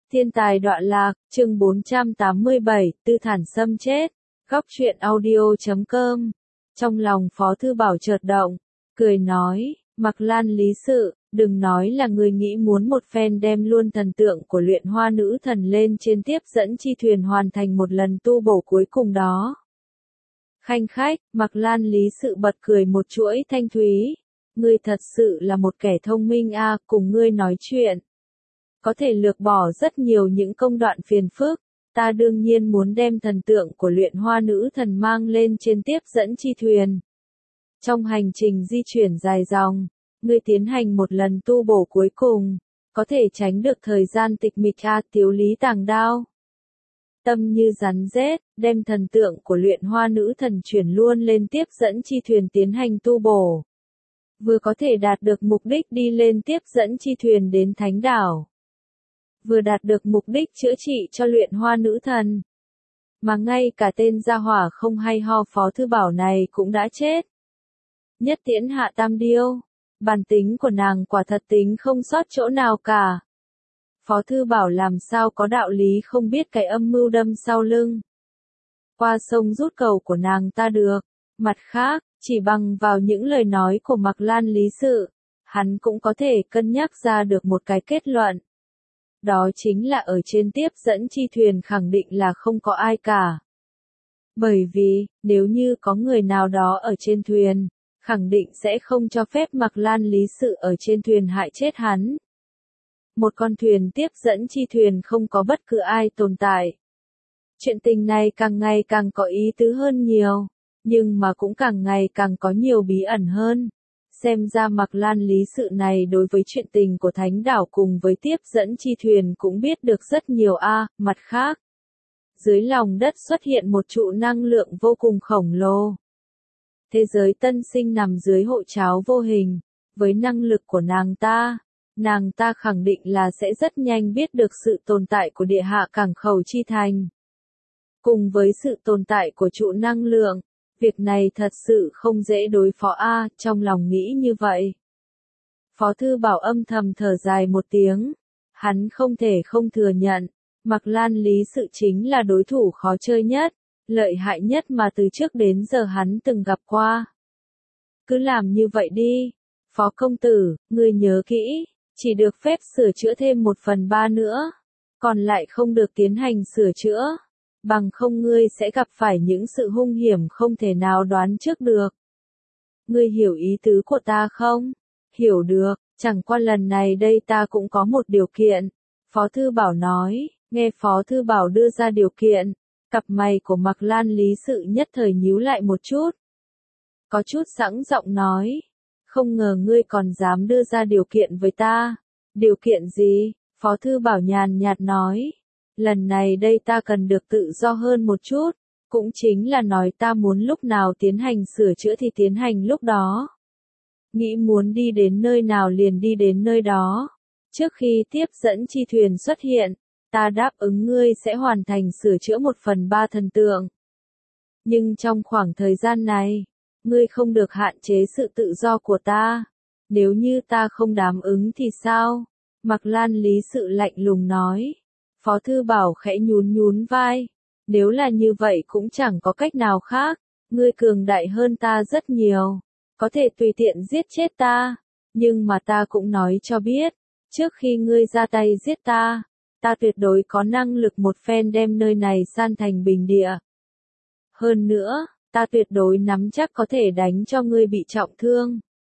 Thiên tài đọa lạc, chương 487, Tư Thản Sâm chết. Góc truyện audio.com. Trong lòng Phó Thư Bảo chợt động, cười nói, Mạc Lan lý sự, đừng nói là người nghĩ muốn một phen đem luôn thần tượng của luyện hoa nữ thần lên trên tiếp dẫn chi thuyền hoàn thành một lần tu bổ cuối cùng đó. Khanh khách, Mạc Lan lý sự bật cười một chuỗi thanh thúy. Ngươi thật sự là một kẻ thông minh a, cùng ngươi nói chuyện. Có thể lược bỏ rất nhiều những công đoạn phiền phức, ta đương nhiên muốn đem thần tượng của luyện hoa nữ thần mang lên trên tiếp dẫn chi thuyền. Trong hành trình di chuyển dài dòng, ngươi tiến hành một lần tu bổ cuối cùng, có thể tránh được thời gian tịch mịch Tiếu Lý Tàng Đao. Tâm như rắn rết, đem thần tượng của luyện hoa nữ thần chuyển luôn lên tiếp dẫn chi thuyền tiến hành tu bổ. Vừa có thể đạt được mục đích đi lên tiếp dẫn chi thuyền đến Thánh Đảo. Vừa đạt được mục đích chữa trị cho luyện hoa nữ thần. Mà ngay cả tên gia hỏa không hay ho Phó Thư Bảo này cũng đã chết. Nhất tiễn hạ tam điêu. Bản tính của nàng quả thật tính không sót chỗ nào cả. Phó Thư Bảo làm sao có đạo lý không biết cái âm mưu đâm sau lưng. Qua sông rút cầu của nàng ta được. Mặt khác, chỉ bằng vào những lời nói của Mạc Lan lý sự, hắn cũng có thể cân nhắc ra được một cái kết luận. Đó chính là ở trên tiếp dẫn chi thuyền khẳng định là không có ai cả. Bởi vì, nếu như có người nào đó ở trên thuyền, khẳng định sẽ không cho phép Mạc Lan lý sự ở trên thuyền hại chết hắn. Một con thuyền tiếp dẫn chi thuyền không có bất cứ ai tồn tại. Chuyện tình này càng ngày càng có ý tứ hơn nhiều, nhưng mà cũng càng ngày càng có nhiều bí ẩn hơn. Xem ra Mạc Lan lý sự này đối với chuyện tình của Thánh Đảo cùng với tiếp dẫn chi thuyền cũng biết được rất nhiều mặt khác. Dưới lòng đất xuất hiện một trụ năng lượng vô cùng khổng lồ. Thế giới tân sinh nằm dưới hộ tráo vô hình, với năng lực của nàng ta khẳng định là sẽ rất nhanh biết được sự tồn tại của địa hạ cảng khẩu chi thành. Cùng với sự tồn tại của trụ năng lượng. Việc này thật sự không dễ đối phó trong lòng nghĩ như vậy. Phó Thư Bảo âm thầm thở dài một tiếng. Hắn không thể không thừa nhận, Mạc Lan lý sự chính là đối thủ khó chơi nhất, lợi hại nhất mà từ trước đến giờ hắn từng gặp qua. Cứ làm như vậy đi, Phó công tử, ngươi nhớ kỹ, chỉ được phép sửa chữa thêm 1/3 nữa, còn lại không được tiến hành sửa chữa. Bằng không ngươi sẽ gặp phải những sự hung hiểm không thể nào đoán trước được. Ngươi hiểu ý tứ của ta không? Hiểu được, chẳng qua lần này đây ta cũng có một điều kiện. Phó Thư Bảo nói, nghe Phó Thư Bảo đưa ra điều kiện, cặp mày của Mạc Lan lý sự nhất thời nhíu lại một chút. Có chút sẵn giọng nói, không ngờ ngươi còn dám đưa ra điều kiện với ta. Điều kiện gì? Phó Thư Bảo nhàn nhạt nói. Lần này đây ta cần được tự do hơn một chút, cũng chính là nói ta muốn lúc nào tiến hành sửa chữa thì tiến hành lúc đó. Nghĩ muốn đi đến nơi nào liền đi đến nơi đó. Trước khi tiếp dẫn chi thuyền xuất hiện, ta đáp ứng ngươi sẽ hoàn thành sửa chữa 1/3 thần tượng. Nhưng trong khoảng thời gian này, ngươi không được hạn chế sự tự do của ta. Nếu như ta không đáp ứng thì sao? Mạc Lan lý sự lạnh lùng nói. Phó Thư Bảo khẽ nhún vai. Nếu là như vậy cũng chẳng có cách nào khác. Ngươi cường đại hơn ta rất nhiều. Có thể tùy tiện giết chết ta. Nhưng mà ta cũng nói cho biết. Trước khi ngươi ra tay giết ta, ta tuyệt đối có năng lực một phen đem nơi này san thành bình địa. Hơn nữa, ta tuyệt đối nắm chắc có thể đánh cho ngươi bị trọng thương.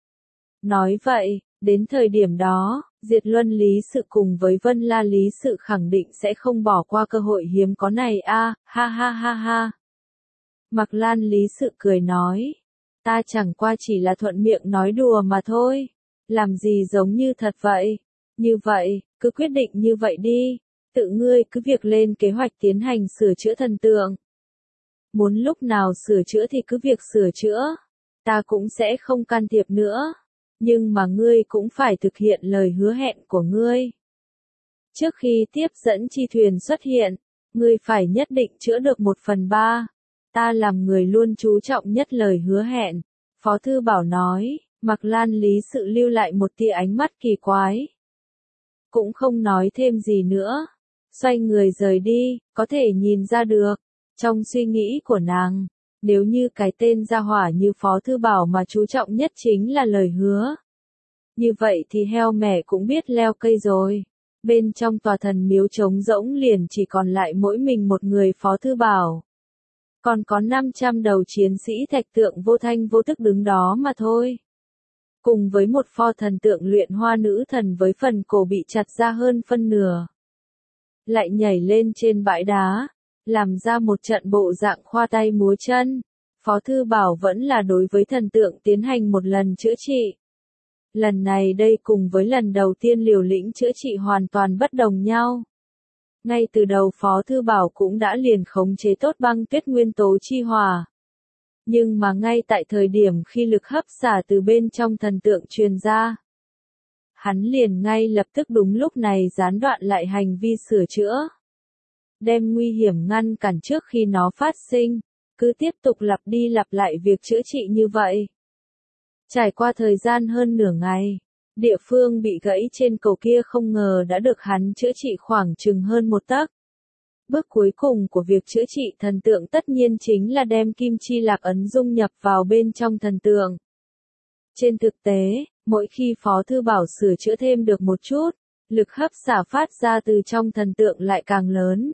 Nói vậy, đến thời điểm đó, Diệt Luân lý sự cùng với Vân La lý sự khẳng định sẽ không bỏ qua cơ hội hiếm có này ha ha ha ha. Mạc Lan lý sự cười nói, ta chẳng qua chỉ là thuận miệng nói đùa mà thôi, làm gì giống như thật vậy. Như vậy, cứ quyết định như vậy đi, tự ngươi cứ việc lên kế hoạch tiến hành sửa chữa thần tượng. Muốn lúc nào sửa chữa thì cứ việc sửa chữa, ta cũng sẽ không can thiệp nữa. Nhưng mà ngươi cũng phải thực hiện lời hứa hẹn của ngươi. Trước khi tiếp dẫn chi thuyền xuất hiện, ngươi phải nhất định chữa được 1/3. Ta làm người luôn chú trọng nhất lời hứa hẹn. Phó Thư Bảo nói, Mạc Lan lý sự lưu lại một tia ánh mắt kỳ quái. Cũng không nói thêm gì nữa. xoay người rời đi, có thể nhìn ra được. Trong suy nghĩ của nàng, nếu như cái tên gia hỏa như Phó Thư Bảo mà chú trọng nhất chính là lời hứa. Như vậy thì heo mẹ cũng biết leo cây rồi. Bên trong tòa thần miếu trống rỗng liền chỉ còn lại mỗi mình một người Phó Thư Bảo. Còn có 500 đầu chiến sĩ thạch tượng vô thanh vô tức đứng đó mà thôi. Cùng với một pho thần tượng luyện hoa nữ thần với phần cổ bị chặt ra hơn phân nửa. Lại nhảy lên trên bãi đá, làm ra một trận bộ dạng khoa tay múa chân. Phó Thư Bảo vẫn là đối với thần tượng tiến hành một lần chữa trị. Lần này đây cùng với lần đầu tiên liều lĩnh chữa trị hoàn toàn bất đồng nhau. Ngay từ đầu Phó Thư Bảo cũng đã liền khống chế tốt băng tuyết nguyên tố chi hỏa. Nhưng mà ngay tại thời điểm khi lực hấp xả từ bên trong thần tượng truyền ra, hắn liền ngay lập tức đúng lúc này gián đoạn lại hành vi sửa chữa. Đem nguy hiểm ngăn cản trước khi nó phát sinh, cứ tiếp tục lặp đi lặp lại việc chữa trị như vậy. Trải qua thời gian hơn nửa ngày, địa phương bị gãy trên cầu kia không ngờ đã được hắn chữa trị khoảng chừng hơn 1 tấc. Bước cuối cùng của việc chữa trị thần tượng tất nhiên chính là đem kim chi lạc ấn dung nhập vào bên trong thần tượng. Trên thực tế, mỗi khi Phó Thư Bảo sửa chữa thêm được một chút, lực hấp xả phát ra từ trong thần tượng lại càng lớn.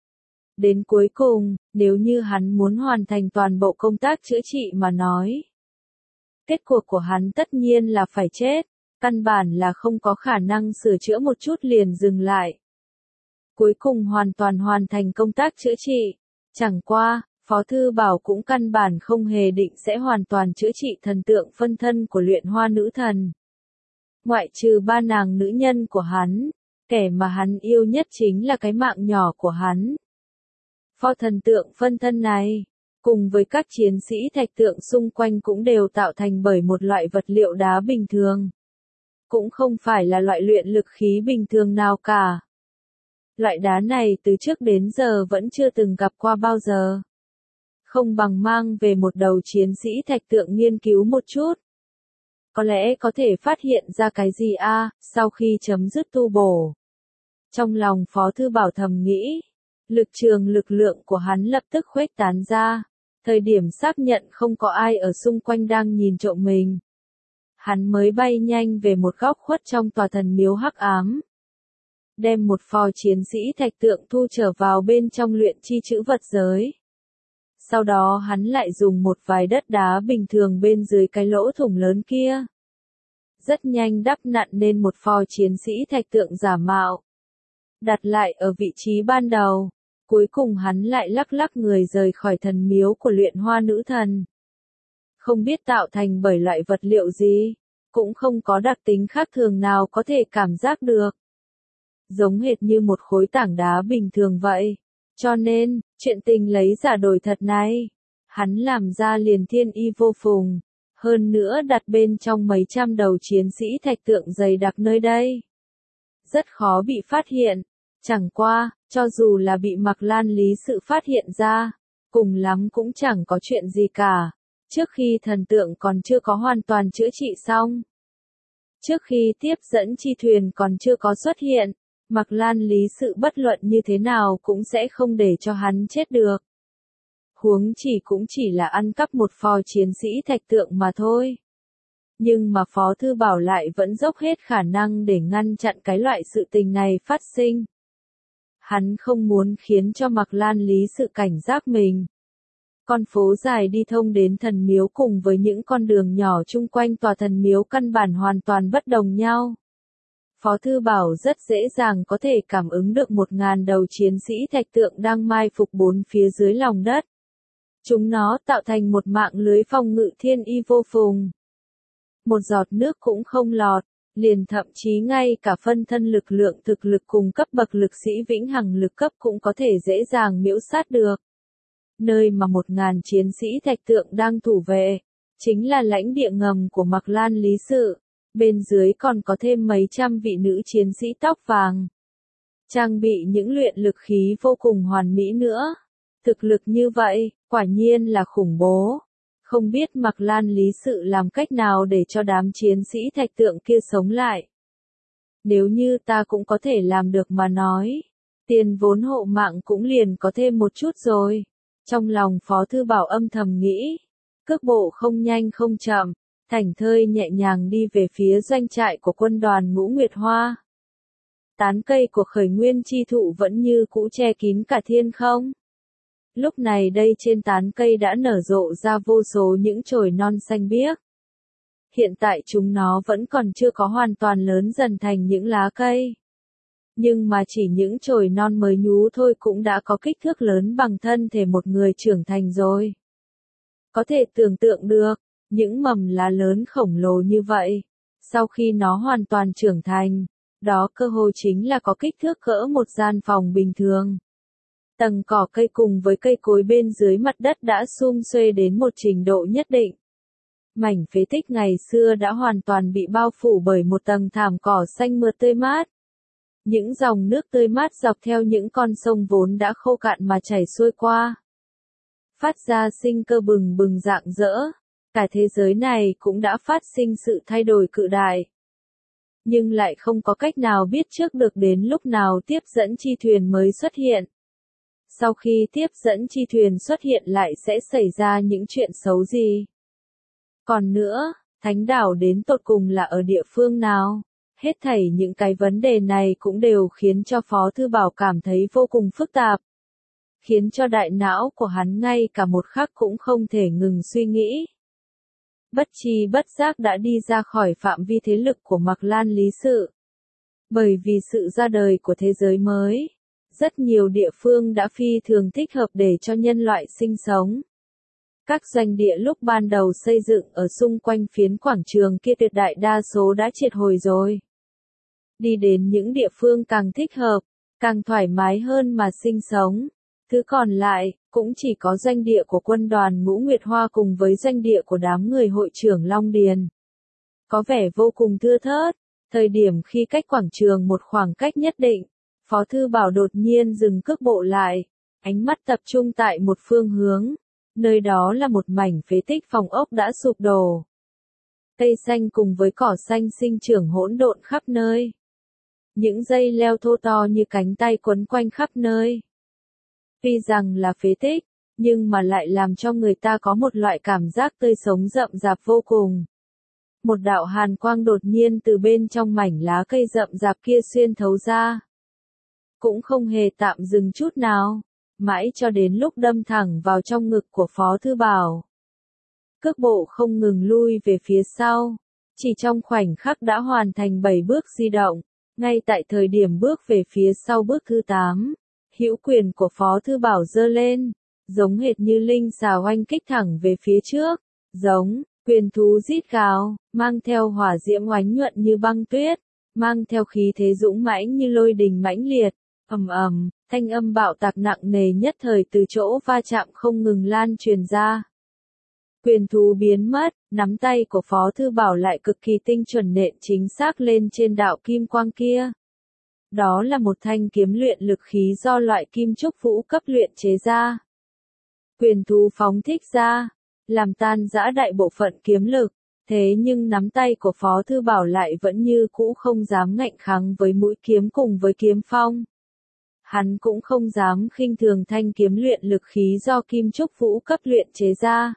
Đến cuối cùng, nếu như hắn muốn hoàn thành toàn bộ công tác chữa trị mà nói, kết cuộc của hắn tất nhiên là phải chết, căn bản là không có khả năng sửa chữa một chút liền dừng lại. Cuối cùng hoàn toàn hoàn thành công tác chữa trị. Chẳng qua, Phó Thư Bảo cũng căn bản không hề định sẽ hoàn toàn chữa trị thần tượng phân thân của luyện hoa nữ thần. Ngoại trừ 3 nàng nữ nhân của hắn, kẻ mà hắn yêu nhất chính là cái mạng nhỏ của hắn. Pho thần tượng phân thân này, cùng với các chiến sĩ thạch tượng xung quanh cũng đều tạo thành bởi một loại vật liệu đá bình thường. Cũng không phải là loại luyện lực khí bình thường nào cả. Loại đá này từ trước đến giờ vẫn chưa từng gặp qua bao giờ. Không bằng mang về một đầu chiến sĩ thạch tượng nghiên cứu một chút. Có lẽ có thể phát hiện ra cái gì sau khi chấm dứt tu bổ. Trong lòng Phó Thư Bảo thầm nghĩ, lực lượng của hắn lập tức khuếch tán ra. Thời điểm xác nhận không có ai ở xung quanh đang nhìn trộm mình, hắn mới bay nhanh về một góc khuất trong tòa thần miếu hắc ám. Đem một phò chiến sĩ thạch tượng thu trở vào bên trong luyện chi chữ vật giới. Sau đó hắn lại dùng một vài đất đá bình thường bên dưới cái lỗ thủng lớn kia. Rất nhanh đắp nặn nên một phò chiến sĩ thạch tượng giả mạo. Đặt lại ở vị trí ban đầu. Cuối cùng hắn lại lắc lắc người rời khỏi thần miếu của luyện hoa nữ thần. Không biết tạo thành bởi loại vật liệu gì, cũng không có đặc tính khác thường nào có thể cảm giác được. Giống hệt như một khối tảng đá bình thường vậy. Cho nên, chuyện tình lấy giả đổi thật này, hắn làm ra liền thiên y vô phùng. Hơn nữa đặt bên trong mấy trăm đầu chiến sĩ thạch tượng dày đặc nơi đây. Rất khó bị phát hiện. Chẳng qua, cho dù là bị Mạc Lan Lý Sự phát hiện ra, cùng lắm cũng chẳng có chuyện gì cả. Trước khi thần tượng còn chưa có hoàn toàn chữa trị xong. Trước khi tiếp dẫn chi thuyền còn chưa có xuất hiện, Mạc Lan Lý Sự bất luận như thế nào cũng sẽ không để cho hắn chết được. Huống chỉ cũng chỉ là ăn cắp một phò chiến sĩ thạch tượng mà thôi. Nhưng mà Phó Thư Bảo lại vẫn dốc hết khả năng để ngăn chặn cái loại sự tình này phát sinh. Hắn không muốn khiến cho Mạc Lan Lý Sự cảnh giác mình. Con phố dài đi thông đến thần miếu cùng với những con đường nhỏ chung quanh tòa thần miếu căn bản hoàn toàn bất đồng nhau. Phó Thư Bảo rất dễ dàng có thể cảm ứng được 1000 đầu chiến sĩ thạch tượng đang mai phục bốn phía dưới lòng đất. Chúng nó tạo thành một mạng lưới phòng ngự thiên y vô phùng. Một giọt nước cũng không lọt, liền thậm chí ngay cả phân thân lực lượng thực lực cùng cấp bậc lực sĩ vĩnh hằng lực cấp cũng có thể dễ dàng miễu sát được. Nơi mà 1000 chiến sĩ thạch tượng đang thủ vệ, chính là lãnh địa ngầm của Mạc Lan Lý Sự. Bên dưới còn có thêm mấy trăm vị nữ chiến sĩ tóc vàng. Trang bị những luyện lực khí vô cùng hoàn mỹ nữa. Thực lực như vậy, quả nhiên là khủng bố. Không biết Mạc Lan Lý Sự làm cách nào để cho đám chiến sĩ thạch tượng kia sống lại. Nếu như ta cũng có thể làm được mà nói, Tiền vốn hộ mạng cũng liền có thêm một chút rồi. Trong lòng Phó Thư Bảo âm thầm nghĩ, cước bộ không nhanh không chậm, thảnh thơi nhẹ nhàng đi về phía doanh trại của quân đoàn Ngũ Nguyệt Hoa. Tán cây của Khởi Nguyên chi thụ vẫn như cũ che kín cả thiên không. Lúc này đây trên tán cây đã nở rộ ra vô số những chồi non xanh biếc. Hiện tại chúng nó vẫn còn chưa có hoàn toàn lớn dần thành những lá cây. Nhưng mà chỉ những chồi non mới nhú thôi cũng đã có kích thước lớn bằng thân thể một người trưởng thành rồi. Có thể tưởng tượng được, những mầm lá lớn khổng lồ như vậy, sau khi nó hoàn toàn trưởng thành, đó cơ hồ chính là có kích thước cỡ một gian phòng bình thường. Tầng cỏ cây cùng với cây cối bên dưới mặt đất đã sum xuê đến một trình độ nhất định. Mảnh phế tích ngày xưa đã hoàn toàn bị bao phủ bởi một tầng thảm cỏ xanh mượt tươi mát. Những dòng nước tươi mát dọc theo những con sông vốn đã khô cạn mà chảy xuôi qua. Phát ra sinh cơ bừng bừng rạng rỡ, cả thế giới này cũng đã phát sinh sự thay đổi cự đại. Nhưng lại không có cách nào biết trước được đến lúc nào tiếp dẫn chi thuyền mới xuất hiện. Sau khi tiếp dẫn chi thuyền xuất hiện lại sẽ xảy ra những chuyện xấu gì? Còn nữa, thánh đảo đến tột cùng là ở địa phương nào? Hết thảy những cái vấn đề này cũng đều khiến cho Phó Thư Bảo cảm thấy vô cùng phức tạp. Khiến cho đại não của hắn ngay cả một khắc cũng không thể ngừng suy nghĩ. Bất tri bất giác đã đi ra khỏi phạm vi thế lực của Mạc Lan Lý Sự. Bởi vì sự ra đời của thế giới mới, rất nhiều địa phương đã phi thường thích hợp để cho nhân loại sinh sống. Các doanh địa lúc ban đầu xây dựng ở xung quanh phiến quảng trường kia tuyệt đại đa số đã triệt hồi rồi. Đi đến những địa phương càng thích hợp, càng thoải mái hơn mà sinh sống. Thứ còn lại, cũng chỉ có doanh địa của quân đoàn Ngũ Nguyệt Hoa cùng với doanh địa của đám người hội trưởng Long Điền. Có vẻ vô cùng thưa thớt, thời điểm khi cách quảng trường một khoảng cách nhất định, Phó Thư Bảo đột nhiên dừng cước bộ lại, ánh mắt tập trung tại một phương hướng, nơi đó là một mảnh phế tích phòng ốc đã sụp đổ. Cây xanh cùng với cỏ xanh sinh trưởng hỗn độn khắp nơi. Những dây leo thô to như cánh tay quấn quanh khắp nơi. Tuy rằng là phế tích, nhưng mà lại làm cho người ta có một loại cảm giác tươi sống rậm rạp vô cùng. Một đạo hàn quang đột nhiên từ bên trong mảnh lá cây rậm rạp kia xuyên thấu ra. Cũng không hề tạm dừng chút nào, mãi cho đến lúc đâm thẳng vào trong ngực của Phó Thư Bảo. Cước bộ không ngừng lui về phía sau, chỉ trong khoảnh khắc đã hoàn thành 7 bước di động, ngay tại thời điểm bước về phía sau bước thứ 8. Hữu quyền của Phó Thư Bảo giơ lên, giống hệt như linh xà oanh kích thẳng về phía trước, giống, quyền thú rít gào, mang theo hỏa diễm oánh nhuận như băng tuyết, mang theo khí thế dũng mãnh như lôi đình mãnh liệt, ầm ầm, thanh âm bạo tạc nặng nề nhất thời từ chỗ va chạm không ngừng lan truyền ra. Quyền thú biến mất, nắm tay của Phó Thư Bảo lại cực kỳ tinh chuẩn nện chính xác lên trên đạo kim quang kia. Đó là một thanh kiếm luyện lực khí do loại kim trúc vũ cấp luyện chế ra. Quyền thú phóng thích ra, làm tan rã đại bộ phận kiếm lực, thế nhưng nắm tay của Phó Thư Bảo lại vẫn như cũ không dám ngạnh kháng với mũi kiếm cùng với kiếm phong. Hắn cũng không dám khinh thường thanh kiếm luyện lực khí do kim trúc vũ cấp luyện chế ra.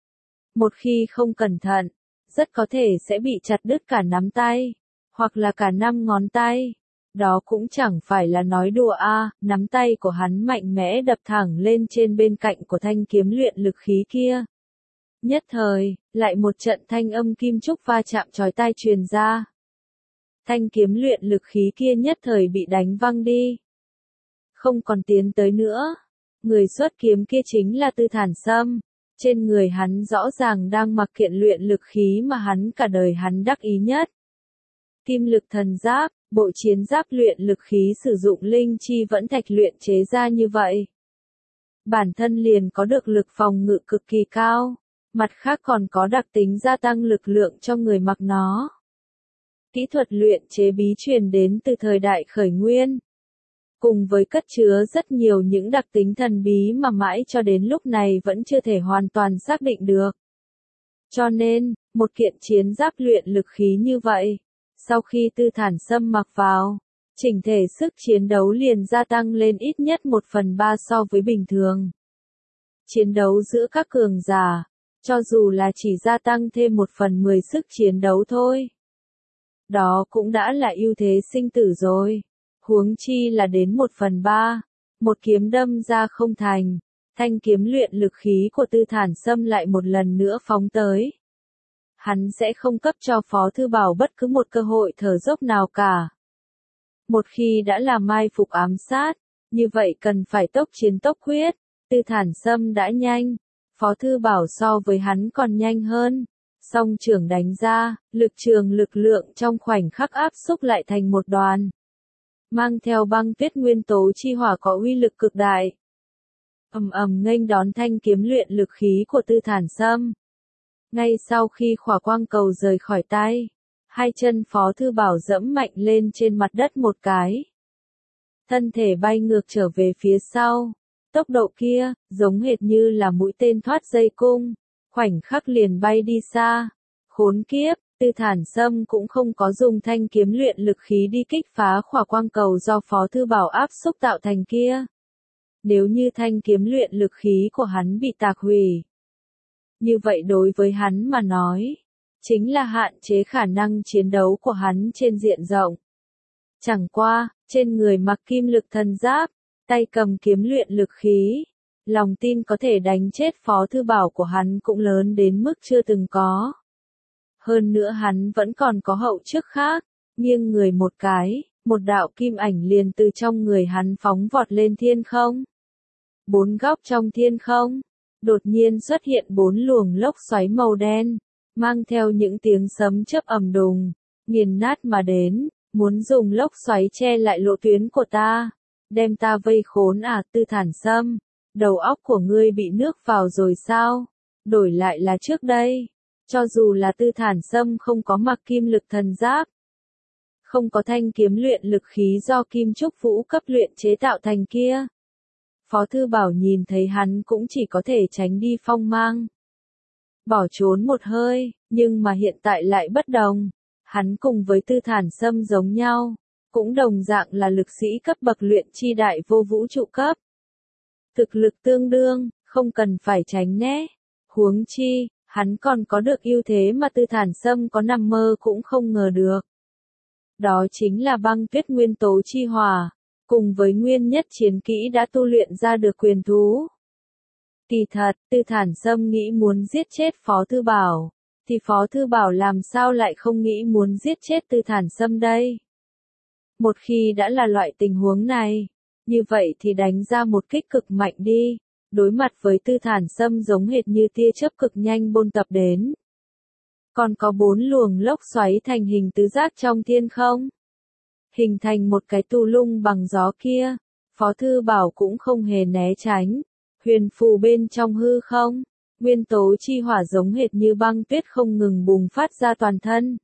Một khi không cẩn thận, rất có thể sẽ bị chặt đứt cả nắm tay, hoặc là cả 5 ngón tay. Đó cũng chẳng phải là nói đùa nắm tay của hắn mạnh mẽ đập thẳng lên trên bên cạnh của thanh kiếm luyện lực khí kia. Nhất thời, lại một trận thanh âm kim trúc va chạm chói tai truyền ra. Thanh kiếm luyện lực khí kia nhất thời bị đánh văng đi. Không còn tiến tới nữa. Người xuất kiếm kia chính là Tư Thản Sâm. Trên người hắn rõ ràng đang mặc kiện luyện lực khí mà hắn cả đời hắn đắc ý nhất. Kim lực thần giáp, bộ chiến giáp luyện lực khí sử dụng linh chi vẫn thạch luyện chế ra như vậy. Bản thân liền có được lực phòng ngự cực kỳ cao, mặt khác còn có đặc tính gia tăng lực lượng cho người mặc nó. Kỹ thuật luyện chế bí truyền đến từ thời đại khởi nguyên, cùng với cất chứa rất nhiều những đặc tính thần bí mà mãi cho đến lúc này vẫn chưa thể hoàn toàn xác định được. Cho nên, một kiện chiến giáp luyện lực khí như vậy, sau khi Tư Thản Sâm mặc vào, chỉnh thể sức chiến đấu liền gia tăng lên ít nhất 1/3 so với bình thường. Chiến đấu giữa các cường giả, cho dù là chỉ gia tăng thêm 1/10 sức chiến đấu thôi. Đó cũng đã là ưu thế sinh tử rồi. Huống chi là đến 1/3, một kiếm đâm ra không thành, thanh kiếm luyện lực khí của Tư Thản Sâm lại một lần nữa phóng tới. Hắn sẽ không cấp cho Phó Thư Bảo bất cứ một cơ hội thở dốc nào cả. Một khi đã là mai phục ám sát, như vậy cần phải tốc chiến tốc quyết. Tư Thản Sâm đã nhanh, Phó Thư Bảo so với hắn còn nhanh hơn. Song trưởng đánh ra, lực lượng trong khoảnh khắc áp xúc lại thành một đoàn. Mang theo băng tuyết nguyên tố chi hỏa có uy lực cực đại. Nghênh đón thanh kiếm luyện lực khí của Tư Thản Sâm. Ngay sau khi khỏa quang cầu rời khỏi tay, hai chân Phó Thư Bảo dẫm mạnh lên trên mặt đất một cái. Thân thể bay ngược trở về phía sau. Tốc độ kia, giống hệt như là mũi tên thoát dây cung, khoảnh khắc liền bay đi xa. Khốn kiếp, Tư Thản Sâm cũng không có dùng thanh kiếm luyện lực khí đi kích phá khỏa quang cầu do Phó Thư Bảo áp xúc tạo thành kia. Nếu như thanh kiếm luyện lực khí của hắn bị tạc hủy, như vậy đối với hắn mà nói, chính là hạn chế khả năng chiến đấu của hắn trên diện rộng. Chẳng qua, trên người mặc kim lực thần giáp, tay cầm kiếm luyện lực khí, lòng tin có thể đánh chết Phó Thư Bảo của hắn cũng lớn đến mức chưa từng có. Hơn nữa hắn vẫn còn có hậu trước khác, nghiêng người một cái, một đạo kim ảnh liền từ trong người hắn phóng vọt lên thiên không. 4 góc trong thiên không, đột nhiên xuất hiện 4 luồng lốc xoáy màu đen, mang theo những tiếng sấm chớp ầm đùng, nghiền nát mà đến, muốn dùng lốc xoáy che lại lộ tuyến của ta, đem ta vây khốn à. Tư Thản Sâm, đầu óc của ngươi bị nước vào rồi sao? Đổi lại là trước đây, cho dù là Tư Thản Sâm không có mặc kim lực thần giáp, không có thanh kiếm luyện lực khí do kim trúc vũ cấp luyện chế tạo thành kia, Phó Thư Bảo nhìn thấy hắn cũng chỉ có thể tránh đi phong mang, bỏ trốn một hơi, nhưng mà hiện tại lại bất đồng. Hắn cùng với Tư Thản Sâm giống nhau, cũng đồng dạng là lực sĩ cấp bậc luyện chi đại vô vũ trụ cấp. Thực lực tương đương, không cần phải tránh né. Huống chi, hắn còn có được ưu thế mà Tư Thản Sâm có nằm mơ cũng không ngờ được. Đó chính là băng tuyết nguyên tố chi hỏa, cùng với nguyên nhất chiến kỹ đã tu luyện ra được quyền thú. Kỳ thật, Tư Thản Sâm nghĩ muốn giết chết Phó Thư Bảo, thì Phó Thư Bảo làm sao lại không nghĩ muốn giết chết Tư Thản Sâm đây? Một khi đã là loại tình huống này, như vậy thì đánh ra một kích cực mạnh đi, đối mặt với Tư Thản Sâm giống hệt như tia chớp cực nhanh bôn tập đến. Còn có 4 luồng lốc xoáy thành hình tứ giác trong thiên không, hình thành một cái tù lung bằng gió kia, Phó Thư Bảo cũng không hề né tránh, huyền phù bên trong hư không, nguyên tố chi hỏa giống hệt như băng tuyết không ngừng bùng phát ra toàn thân.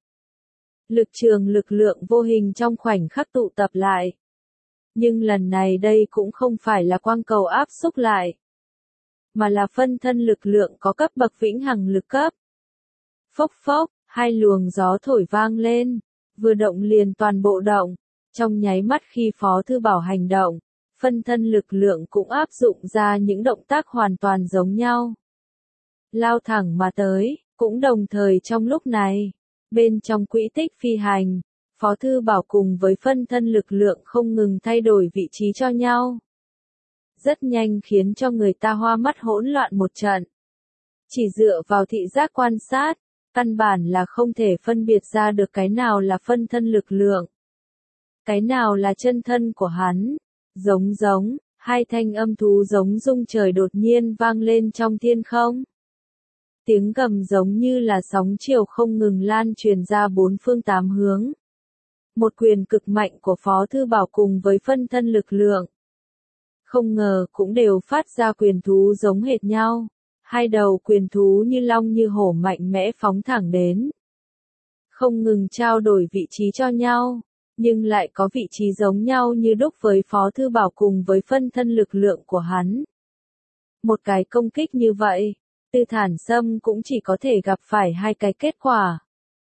Lực lượng vô hình trong khoảnh khắc tụ tập lại. Nhưng lần này đây cũng không phải là quang cầu áp xúc lại, mà là phân thân lực lượng có cấp bậc vĩnh hằng lực cấp. Phốc phốc, 2 luồng gió thổi vang lên, vừa động liền toàn bộ động, trong nháy mắt khi Phó Thư Bảo hành động, phân thân lực lượng cũng áp dụng ra những động tác hoàn toàn giống nhau. Lao thẳng mà tới, cũng đồng thời trong lúc này, bên trong quỹ tích phi hành, Phó Thư Bảo cùng với phân thân lực lượng không ngừng thay đổi vị trí cho nhau. Rất nhanh khiến cho người ta hoa mắt hỗn loạn một trận. Chỉ dựa vào thị giác quan sát, căn bản là không thể phân biệt ra được cái nào là phân thân lực lượng, cái nào là chân thân của hắn. Giống, 2 thanh âm thú giống rung trời đột nhiên vang lên trong thiên không. Tiếng gầm giống như là sóng chiều không ngừng lan truyền ra 4 phương 8 hướng. Một quyền cực mạnh của Phó Thư Bảo cùng với phân thân lực lượng, không ngờ cũng đều phát ra quyền thú giống hệt nhau. 2 đầu quyền thú như long như hổ mạnh mẽ phóng thẳng đến, không ngừng trao đổi vị trí cho nhau, nhưng lại có vị trí giống nhau như đúc với Phó Thư Bảo cùng với phân thân lực lượng của hắn. Một cái công kích như vậy, Tư Thản Sâm cũng chỉ có thể gặp phải 2 cái kết quả.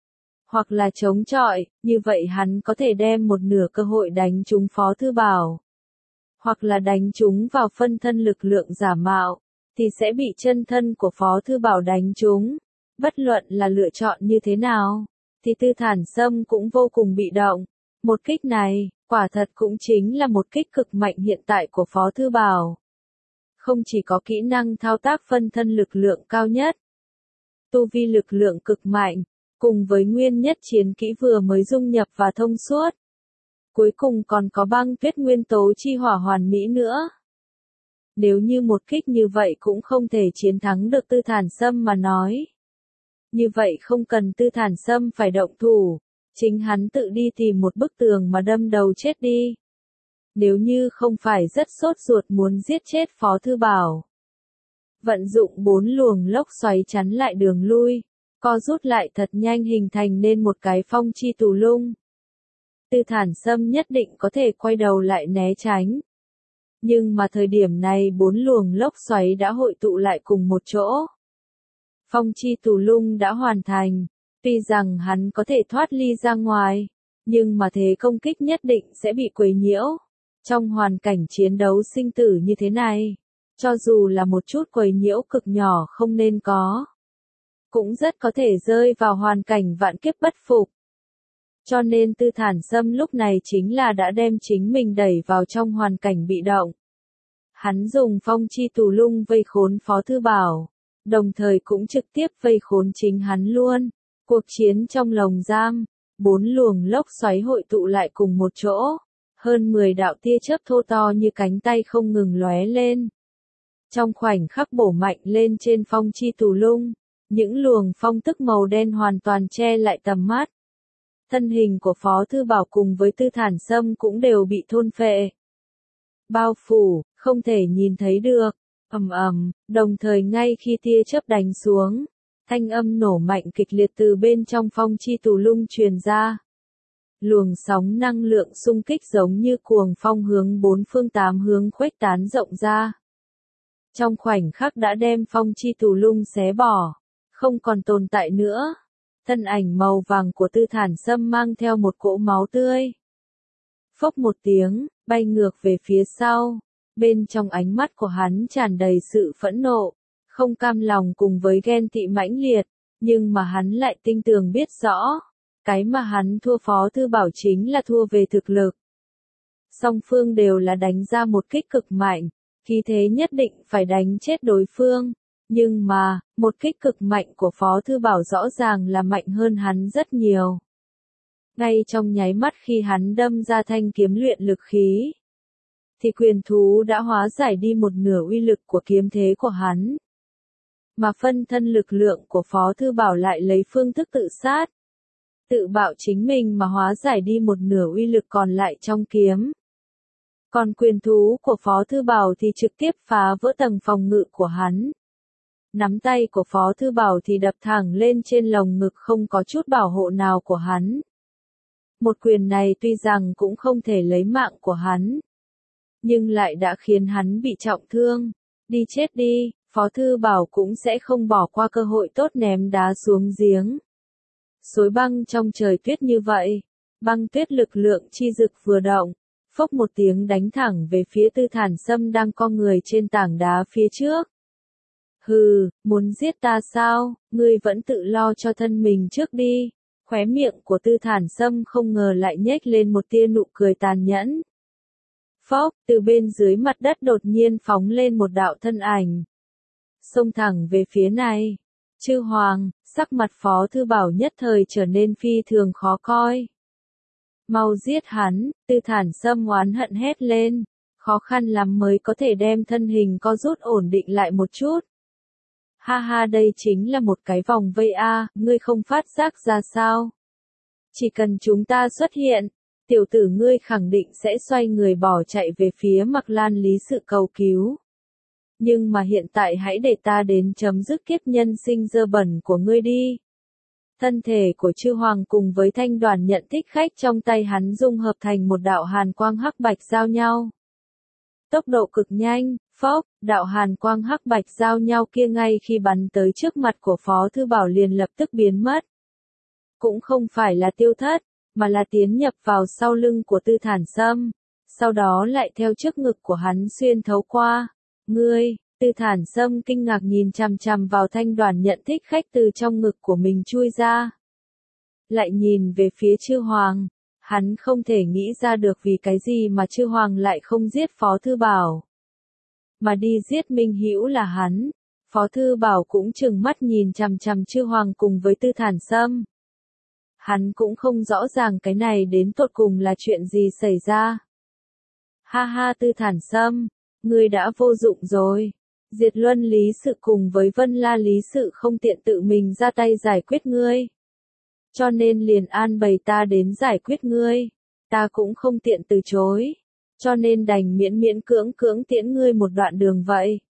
hoặc là chống chọi, như vậy hắn có thể đem một nửa cơ hội đánh trúng Phó Thư Bảo. Hoặc là đánh trúng vào phân thân lực lượng giả mạo, thì sẽ bị chân thân của Phó Thư Bảo đánh trúng. Bất luận là lựa chọn như thế nào, thì Tư Thản Sâm cũng vô cùng bị động. Một kích này, quả thật cũng chính là một kích cực mạnh hiện tại của Phó Thư Bảo. Không chỉ có kỹ năng thao tác phân thân lực lượng cao nhất, tu vi lực lượng cực mạnh, cùng với nguyên nhất chiến kỹ vừa mới dung nhập và thông suốt. Cuối cùng còn có băng tuyết nguyên tố chi hỏa hoàn mỹ nữa. Nếu như một kích như vậy cũng không thể chiến thắng được Tư Thản Sâm mà nói. Như vậy không cần Tư Thản Sâm phải động thủ, chính hắn tự đi tìm một bức tường mà đâm đầu chết đi. Nếu như không phải rất sốt ruột muốn giết chết Phó Thư Bảo. Vận dụng 4 luồng lốc xoáy chắn lại đường lui, co rút lại thật nhanh hình thành nên một cái phong chi tù lung. Tư Thản Sâm nhất định có thể quay đầu lại né tránh. Nhưng mà thời điểm này 4 luồng lốc xoáy đã hội tụ lại cùng một chỗ. Phong chi tù lung đã hoàn thành, tuy rằng hắn có thể thoát ly ra ngoài, nhưng mà thế công kích nhất định sẽ bị quấy nhiễu. Trong hoàn cảnh chiến đấu sinh tử như thế này, cho dù là một chút quấy nhiễu cực nhỏ không nên có, cũng rất có thể rơi vào hoàn cảnh vạn kiếp bất phục. Cho nên Tư Thản Sâm lúc này chính là đã đem chính mình đẩy vào trong hoàn cảnh bị động. Hắn dùng phong chi tù lung vây khốn Phó Thư Bảo, đồng thời cũng trực tiếp vây khốn chính hắn luôn. Cuộc chiến trong lồng giam, 4 luồng lốc xoáy hội tụ lại cùng một chỗ, hơn 10 đạo tia chớp thô to như cánh tay không ngừng lóe lên. Trong khoảnh khắc bổ mạnh lên trên phong chi tù lung, những luồng phong tức màu đen hoàn toàn che lại tầm mắt. Thân hình của Phó Thư Bảo cùng với Tư Thản Sâm cũng đều bị thôn phệ. Bao phủ, không thể nhìn thấy được. Ầm ầm, đồng thời ngay khi tia chớp đánh xuống, thanh âm nổ mạnh kịch liệt từ bên trong phong chi tù lung truyền ra. Luồng sóng năng lượng xung kích giống như cuồng phong hướng 4 phương 8 hướng khuếch tán rộng ra. Trong khoảnh khắc đã đem phong chi tù lung xé bỏ, không còn tồn tại nữa. Thân ảnh màu vàng của Tư Thản Sâm mang theo một cỗ máu tươi. Phốc một tiếng, bay ngược về phía sau. Bên trong ánh mắt của hắn tràn đầy sự phẫn nộ, không cam lòng cùng với ghen tị mãnh liệt, nhưng mà hắn lại tinh tường biết rõ, cái mà hắn thua Phó Thư Bảo chính là thua về thực lực. Song phương đều là đánh ra một kích cực mạnh, khí thế nhất định phải đánh chết đối phương, nhưng mà, một kích cực mạnh của Phó Thư Bảo rõ ràng là mạnh hơn hắn rất nhiều. Ngay trong nháy mắt khi hắn đâm ra thanh kiếm luyện lực khí, thì quyền thú đã hóa giải đi một nửa uy lực của kiếm thế của hắn. Mà phân thân lực lượng của Phó Thư Bảo lại lấy phương thức tự sát. Tự bạo chính mình mà hóa giải đi một nửa uy lực còn lại trong kiếm. Còn quyền thú của Phó Thư Bảo thì trực tiếp phá vỡ tầng phòng ngự của hắn. Nắm tay của Phó Thư Bảo thì đập thẳng lên trên lồng ngực không có chút bảo hộ nào của hắn. Một quyền này tuy rằng cũng không thể lấy mạng của hắn, nhưng lại đã khiến hắn bị trọng thương. Đi chết đi, Phó Thư Bảo cũng sẽ không bỏ qua cơ hội tốt ném đá xuống giếng. Xối băng trong trời tuyết như vậy, băng tuyết lực lượng chi dực vừa động, phốc một tiếng đánh thẳng về phía Tư Thản Sâm đang co người trên tảng đá phía trước. Hừ, muốn giết ta sao, ngươi vẫn tự lo cho thân mình trước đi. Khóe miệng của Tư Thản Sâm không ngờ lại nhếch lên một tia nụ cười tàn nhẫn. Phốc, từ bên dưới mặt đất đột nhiên phóng lên một đạo thân ảnh. Xông thẳng về phía này. Chư Hoàng, sắc mặt Phó Thư Bảo nhất thời trở nên phi thường khó coi. Mau giết hắn, Tư Thản Sâm oán hận hét lên. Khó khăn lắm mới có thể đem thân hình co rút ổn định lại một chút. Ha ha, đây chính là một cái vòng vây a, ngươi không phát giác ra sao? Chỉ cần chúng ta xuất hiện, tiểu tử ngươi khẳng định sẽ xoay người bỏ chạy về phía Mạc Lan Lý Sự cầu cứu. Nhưng mà hiện tại hãy để ta đến chấm dứt kiếp nhân sinh dơ bẩn của ngươi đi. Thân thể của Chư Hoàng cùng với thanh đoàn nhận thích khách trong tay hắn dung hợp thành một đạo hàn quang hắc bạch giao nhau. Tốc độ cực nhanh, phốc, đạo hàn quang hắc bạch giao nhau kia ngay khi bắn tới trước mặt của Phó Thư Bảo liền lập tức biến mất. cũng không phải là Tiêu Thất, mà là tiến nhập vào sau lưng của Tư Thản Sâm, sau đó lại theo trước ngực của hắn xuyên thấu qua. Ngươi, Tư Thản Sâm kinh ngạc nhìn chằm chằm vào Thanh Đoàn Nhận thích khách từ trong ngực của mình chui ra. Lại nhìn về phía Chư Hoàng, hắn không thể nghĩ ra được vì cái gì mà Chư Hoàng lại không giết Phó Thư Bảo, mà đi giết Minh Hữu là hắn. Phó Thư Bảo cũng trừng mắt nhìn chằm chằm Chư Hoàng cùng với Tư Thản Sâm. Hắn cũng không rõ ràng cái này đến tột cùng là chuyện gì xảy ra. Ha ha Tư Thản Sâm, ngươi đã vô dụng rồi. Diệt Luân Lý Sự cùng với Vân La Lý Sự không tiện tự mình ra tay giải quyết ngươi, cho nên liền an bày ta đến giải quyết ngươi. Ta cũng không tiện từ chối, cho nên đành miễn miễn cưỡng cưỡng tiễn ngươi một đoạn đường vậy.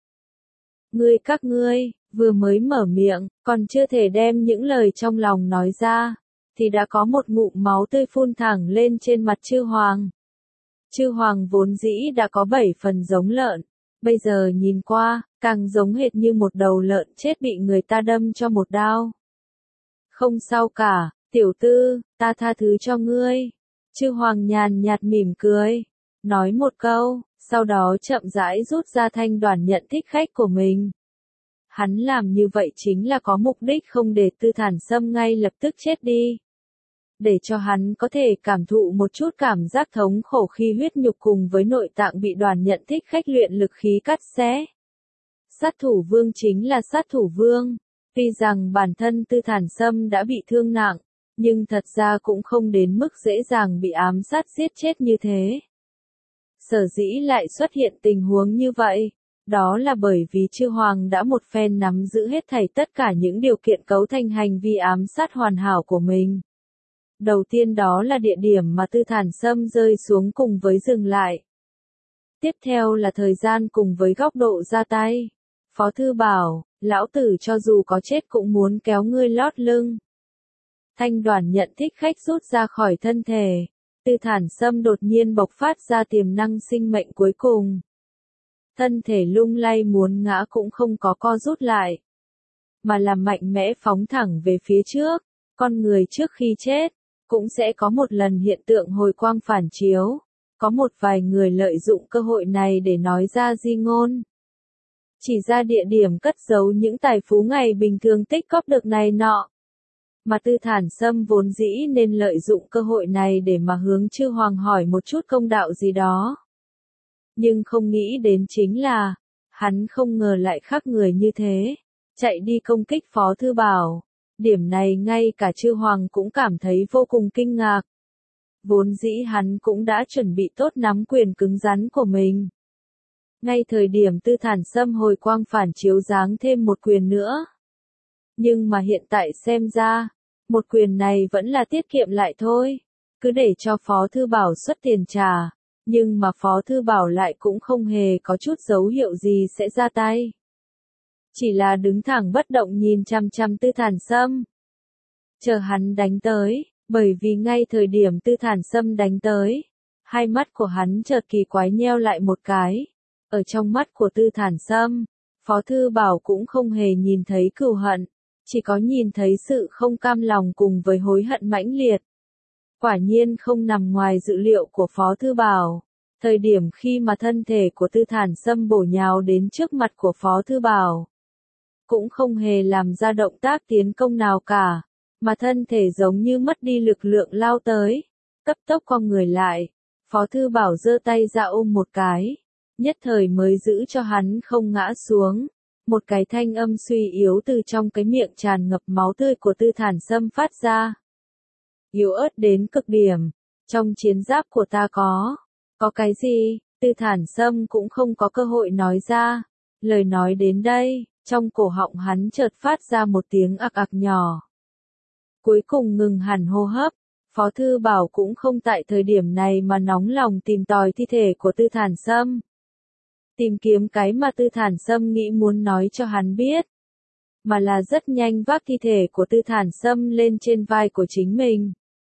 Các ngươi, vừa mới mở miệng, còn chưa thể đem những lời trong lòng nói ra, thì đã có một ngụm máu tươi phun thẳng lên trên mặt Chư Hoàng. Chư Hoàng vốn dĩ đã có 7 phần giống lợn, bây giờ nhìn qua, càng giống hệt như một đầu lợn chết bị người ta đâm cho một đao. Không sao cả, tiểu tư, ta tha thứ cho ngươi. Chư Hoàng nhàn nhạt mỉm cười, nói một câu, sau đó chậm rãi rút ra Thanh Đoàn Nhận thích khách của mình. Hắn làm như vậy chính là có mục đích không để Tư Thản Sâm ngay lập tức chết đi, để cho hắn có thể cảm thụ một chút cảm giác thống khổ khi huyết nhục cùng với nội tạng bị Đoàn Nhận thích khách luyện lực khí cắt xé. Sát thủ vương chính là sát thủ vương, tuy rằng bản thân Tư Thản Sâm đã bị thương nặng, nhưng thật ra cũng không đến mức dễ dàng bị ám sát giết chết như thế. Sở dĩ lại xuất hiện tình huống như vậy, đó là bởi vì Chư Hoàng đã một phen nắm giữ hết thảy tất cả những điều kiện cấu thành hành vi ám sát hoàn hảo của mình. Đầu tiên đó là địa điểm mà Tư Thản Sâm rơi xuống cùng với dừng lại. Tiếp theo là thời gian cùng với góc độ ra tay. Phó Thư Bảo, lão tử cho dù có chết cũng muốn kéo ngươi lót lưng. Thanh Đoàn Nhận thích khách rút ra khỏi thân thể. Tư Thản Sâm đột nhiên bộc phát ra tiềm năng sinh mệnh cuối cùng. Thân thể lung lay muốn ngã cũng không có co rút lại, mà là mạnh mẽ phóng thẳng về phía trước. Con người trước khi chết, cũng sẽ có một lần hiện tượng hồi quang phản chiếu. Có một vài người lợi dụng cơ hội này để nói ra di ngôn, chỉ ra địa điểm cất giấu những tài phú ngày bình thường tích góp được này nọ. Mà Tư Thản Sâm vốn dĩ nên lợi dụng cơ hội này để mà hướng Chư Hoàng hỏi một chút công đạo gì đó. Nhưng không nghĩ đến chính là, hắn không ngờ lại khác người như thế, chạy đi công kích Phó Thư Bảo. Điểm này ngay cả Chư Hoàng cũng cảm thấy vô cùng kinh ngạc. Vốn dĩ hắn cũng đã chuẩn bị tốt nắm quyền cứng rắn của mình. Ngay thời điểm Tư Thản Sâm hồi quang phản chiếu giáng thêm một quyền nữa. Nhưng mà hiện tại xem ra, một quyền này vẫn là tiết kiệm lại thôi. Cứ để cho Phó Thư Bảo xuất tiền trả. Nhưng mà Phó Thư Bảo lại cũng không hề có chút dấu hiệu gì sẽ ra tay. Chỉ là đứng thẳng bất động nhìn chằm chằm Tư Thản Sâm, chờ hắn đánh tới. Bởi vì ngay thời điểm Tư Thản Sâm đánh tới, hai mắt của hắn chợt kỳ quái nheo lại một cái. Ở trong mắt của Tư Thản Sâm, Phó Thư Bảo cũng không hề nhìn thấy cừu hận, chỉ có nhìn thấy sự không cam lòng cùng với hối hận mãnh liệt. Quả nhiên không nằm ngoài dự liệu của Phó Thư Bảo. Thời điểm khi mà thân thể của Tư Thản Sâm bổ nhào đến trước mặt của Phó Thư Bảo, cũng không hề làm ra động tác tiến công nào cả, mà thân thể giống như mất đi lực lượng lao tới, cấp tốc cong người lại. Phó Thư Bảo giơ tay ra ôm một cái, nhất thời mới giữ cho hắn không ngã xuống. Một cái thanh âm suy yếu từ trong cái miệng tràn ngập máu tươi của Tư Thản Sâm phát ra. Yếu ớt đến cực điểm, trong chiến giáp của ta có cái gì? Tư Thản Sâm cũng không có cơ hội nói ra. Lời nói đến đây, trong cổ họng hắn chợt phát ra một tiếng ặc ặc nhỏ. Cuối cùng ngừng hẳn hô hấp. Phó Thư Bảo cũng không tại thời điểm này mà nóng lòng tìm tòi thi thể của Tư Thản Sâm. Tìm kiếm cái mà Tư Thản Sâm nghĩ muốn nói cho hắn biết, mà là rất nhanh vác thi thể của Tư Thản Sâm lên trên vai của chính mình.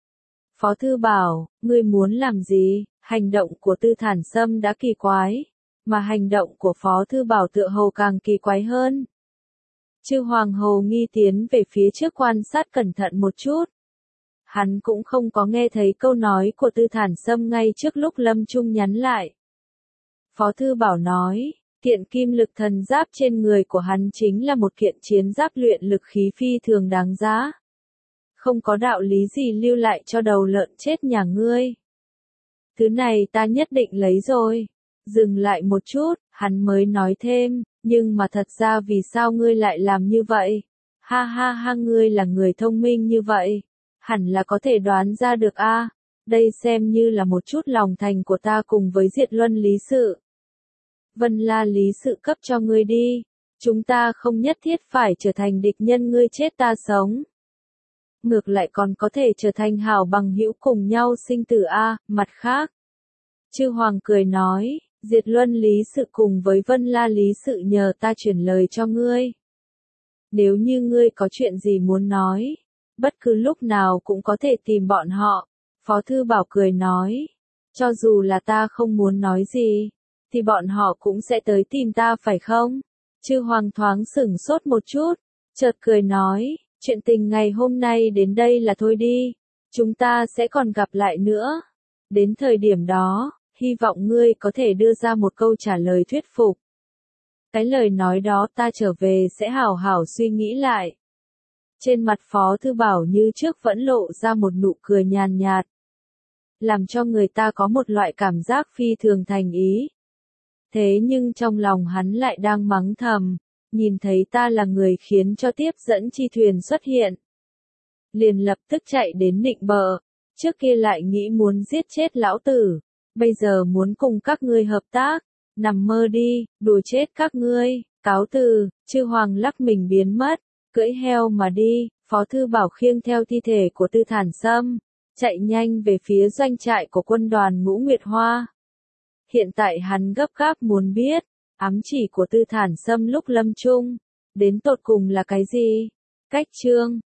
Phó Thư Bảo, ngươi muốn làm gì? Hành động của Tư Thản Sâm đã kỳ quái, mà hành động của Phó Thư Bảo tựa hồ càng kỳ quái hơn. Chư Hoàng hầu nghi tiến về phía trước quan sát cẩn thận một chút. Hắn cũng không có nghe thấy câu nói của Tư Thản Sâm ngay trước lúc Lâm Trung nhắn lại. Phó Thư Bảo nói, kiện kim lực thần giáp trên người của hắn chính là một kiện chiến giáp luyện lực khí phi thường đáng giá. Không có đạo lý gì lưu lại cho đầu lợn chết nhà ngươi. Thứ này ta nhất định lấy rồi. Dừng lại một chút, hắn mới nói thêm, nhưng mà thật ra vì sao ngươi lại làm như vậy? Ha ha ha, ngươi là người thông minh như vậy. Hẳn là có thể đoán ra được a. Đây xem như là một chút lòng thành của ta cùng với Diệt Luân lý sự. Vân La lý sự cấp cho ngươi đi. Chúng ta không nhất thiết phải trở thành địch nhân, ngươi chết ta sống. Ngược lại còn có thể trở thành hảo bằng hữu cùng nhau sinh tử a. Mặt khác, Chư Hoàng cười nói, Diệt Luân lý sự cùng với Vân La lý sự nhờ ta chuyển lời cho ngươi. Nếu như ngươi có chuyện gì muốn nói, bất cứ lúc nào cũng có thể tìm bọn họ. Phó Thư Bảo cười nói, cho dù là ta không muốn nói gì, thì bọn họ cũng sẽ tới tìm ta phải không? Chư Hoàng thoáng sửng sốt một chút, chợt cười nói, chuyện tình ngày hôm nay đến đây là thôi đi, chúng ta sẽ còn gặp lại nữa. Đến thời điểm đó, hy vọng ngươi có thể đưa ra một câu trả lời thuyết phục. Cái lời nói đó ta trở về sẽ hảo hảo suy nghĩ lại. Trên mặt Phó Thư Bảo như trước vẫn lộ ra một nụ cười nhàn nhạt, làm cho người ta có một loại cảm giác phi thường thành ý. Thế nhưng trong lòng hắn lại đang mắng thầm, nhìn thấy ta là người khiến cho tiếp dẫn chi thuyền xuất hiện. Liền lập tức chạy đến nịnh bợ, trước kia lại nghĩ muốn giết chết lão tử, bây giờ muốn cùng các ngươi hợp tác, nằm mơ đi, đùa chết các ngươi, cáo từ. Chư Hoàng lắc mình biến mất, cưỡi heo mà đi. Phó Thư Bảo khiêng theo thi thể của Tư Thản Sâm, chạy nhanh về phía doanh trại của quân đoàn Ngũ Nguyệt Hoa. Hiện tại hắn gấp gáp muốn biết, ám chỉ của Tư Thản Sâm lúc lâm chung, đến tột cùng là cái gì? Cách chương